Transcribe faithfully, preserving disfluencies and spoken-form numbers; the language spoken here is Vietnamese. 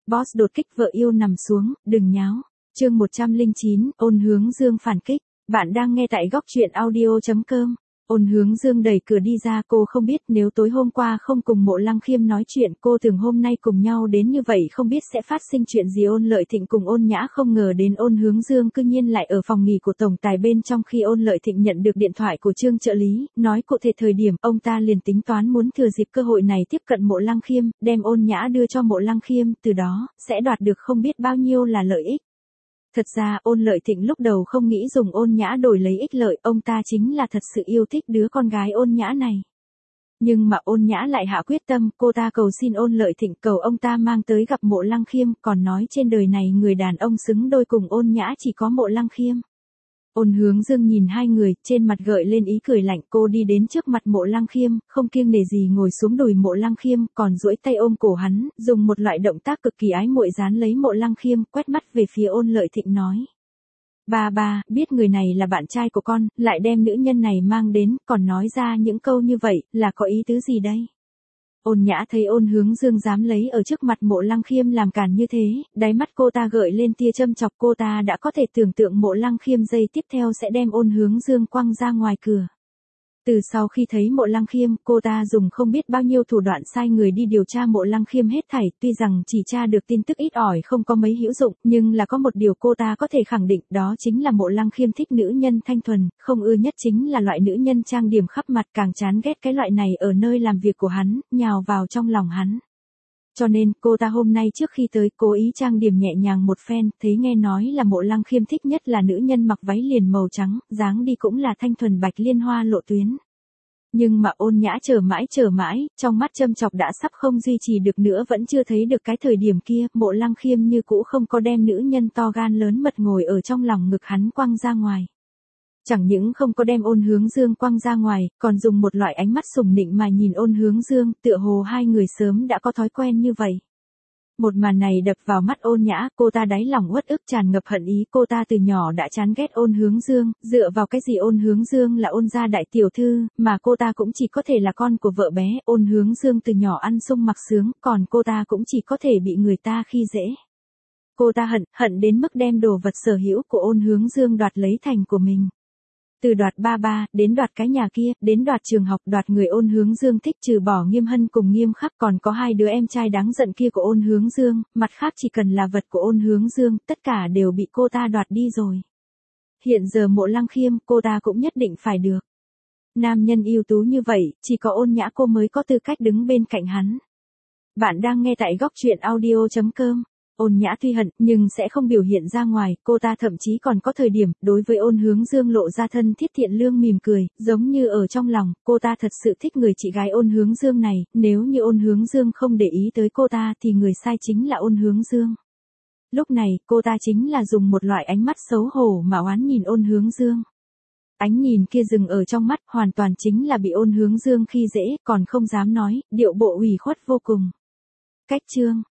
Boss đột kích vợ yêu nằm xuống, đừng nháo. Chương một trăm lẻ chín, Ôn Hướng Dương phản kích. Bạn đang nghe tại góc truyện audio chấm com. Ôn Hướng Dương đẩy cửa đi ra, cô không biết nếu tối hôm qua không cùng Mộ Lăng Khiêm nói chuyện, cô tưởng hôm nay cùng nhau đến như vậy không biết sẽ phát sinh chuyện gì. Ôn Lợi Thịnh cùng Ôn Nhã không ngờ đến Ôn Hướng Dương cư nhiên lại ở phòng nghỉ của tổng tài bên trong khi Ôn Lợi Thịnh nhận được điện thoại của Trương trợ lý, nói cụ thể thời điểm, ông ta liền tính toán muốn thừa dịp cơ hội này tiếp cận Mộ Lăng Khiêm, đem Ôn Nhã đưa cho Mộ Lăng Khiêm, từ đó sẽ đoạt được không biết bao nhiêu là lợi ích. Thật ra, Ôn Lợi Thịnh lúc đầu không nghĩ dùng Ôn Nhã đổi lấy ích lợi, ông ta chính là thật sự yêu thích đứa con gái Ôn Nhã này. Nhưng mà Ôn Nhã lại hạ quyết tâm, cô ta cầu xin Ôn Lợi Thịnh, cầu ông ta mang tới gặp Mộ Lăng Khiêm, còn nói trên đời này người đàn ông xứng đôi cùng Ôn Nhã chỉ có Mộ Lăng Khiêm. Ôn Hướng Dương nhìn hai người, trên mặt gợi lên ý cười lạnh, cô đi đến trước mặt Mộ Lăng Khiêm, không kiêng nể gì ngồi xuống đùi Mộ Lăng Khiêm, còn duỗi tay ôm cổ hắn, dùng một loại động tác cực kỳ ái muội dán lấy Mộ Lăng Khiêm, quét mắt về phía Ôn Lợi Thịnh nói. Ba ba, biết người này là bạn trai của con, lại đem nữ nhân này mang đến, còn nói ra những câu như vậy, là có ý tứ gì đây? Ôn Nhã thấy Ôn Hướng Dương dám lấy ở trước mặt Mộ Lăng Khiêm làm cản như thế, đáy mắt cô ta gợi lên tia châm chọc, cô ta đã có thể tưởng tượng Mộ Lăng Khiêm giây tiếp theo sẽ đem Ôn Hướng Dương quăng ra ngoài cửa. Từ sau khi thấy Mộ Lăng Khiêm, cô ta dùng không biết bao nhiêu thủ đoạn sai người đi điều tra Mộ Lăng Khiêm hết thảy, tuy rằng chỉ tra được tin tức ít ỏi không có mấy hữu dụng, nhưng là có một điều cô ta có thể khẳng định, đó chính là Mộ Lăng Khiêm thích nữ nhân thanh thuần, không ưa nhất chính là loại nữ nhân trang điểm khắp mặt, càng chán ghét cái loại này ở nơi làm việc của hắn, nhào vào trong lòng hắn. Cho nên, cô ta hôm nay trước khi tới, cố ý trang điểm nhẹ nhàng một phen, thấy nghe nói là Mộ Lăng Khiêm thích nhất là nữ nhân mặc váy liền màu trắng, dáng đi cũng là thanh thuần bạch liên hoa lộ tuyến. Nhưng mà Ôn Nhã chờ mãi chờ mãi, trong mắt châm chọc đã sắp không duy trì được nữa, vẫn chưa thấy được cái thời điểm kia, Mộ Lăng Khiêm như cũ không có đem nữ nhân to gan lớn mật ngồi ở trong lòng ngực hắn quăng ra ngoài. Chẳng những không có đem Ôn Hướng Dương quăng ra ngoài, còn dùng một loại ánh mắt sủng nịnh mà nhìn Ôn Hướng Dương, tựa hồ hai người sớm đã có thói quen như vậy. Một màn này đập vào mắt Ôn Nhã, cô ta đáy lòng uất ức tràn ngập hận ý, cô ta từ nhỏ đã chán ghét Ôn Hướng Dương, dựa vào cái gì Ôn Hướng Dương là Ôn gia đại tiểu thư, mà cô ta cũng chỉ có thể là con của vợ bé, Ôn Hướng Dương từ nhỏ ăn sung mặc sướng, còn cô ta cũng chỉ có thể bị người ta khi dễ. Cô ta hận, hận đến mức đem đồ vật sở hữu của Ôn Hướng Dương đoạt lấy thành của mình. Từ đoạt ba ba, đến đoạt cái nhà kia, đến đoạt trường học, đoạt người Ôn Hướng Dương thích, trừ bỏ Nghiêm Hân cùng Nghiêm Khắc còn có hai đứa em trai đáng giận kia của Ôn Hướng Dương, mặt khác chỉ cần là vật của Ôn Hướng Dương, tất cả đều bị cô ta đoạt đi rồi. Hiện giờ Mộ Lăng Khiêm, cô ta cũng nhất định phải được. Nam nhân ưu tú như vậy, chỉ có Ôn Nhã cô mới có tư cách đứng bên cạnh hắn. Bạn đang nghe tại góc truyện audio chấm com. Ôn Nhã tuy hận, nhưng sẽ không biểu hiện ra ngoài, cô ta thậm chí còn có thời điểm, đối với Ôn Hướng Dương lộ ra thân thiết thiện lương mỉm cười, giống như ở trong lòng, cô ta thật sự thích người chị gái Ôn Hướng Dương này, nếu như Ôn Hướng Dương không để ý tới cô ta thì người sai chính là Ôn Hướng Dương. Lúc này, cô ta chính là dùng một loại ánh mắt xấu hổ mà oán nhìn Ôn Hướng Dương. Ánh nhìn kia dừng ở trong mắt, hoàn toàn chính là bị Ôn Hướng Dương khi dễ, còn không dám nói, điệu bộ ủy khuất vô cùng. Cách chương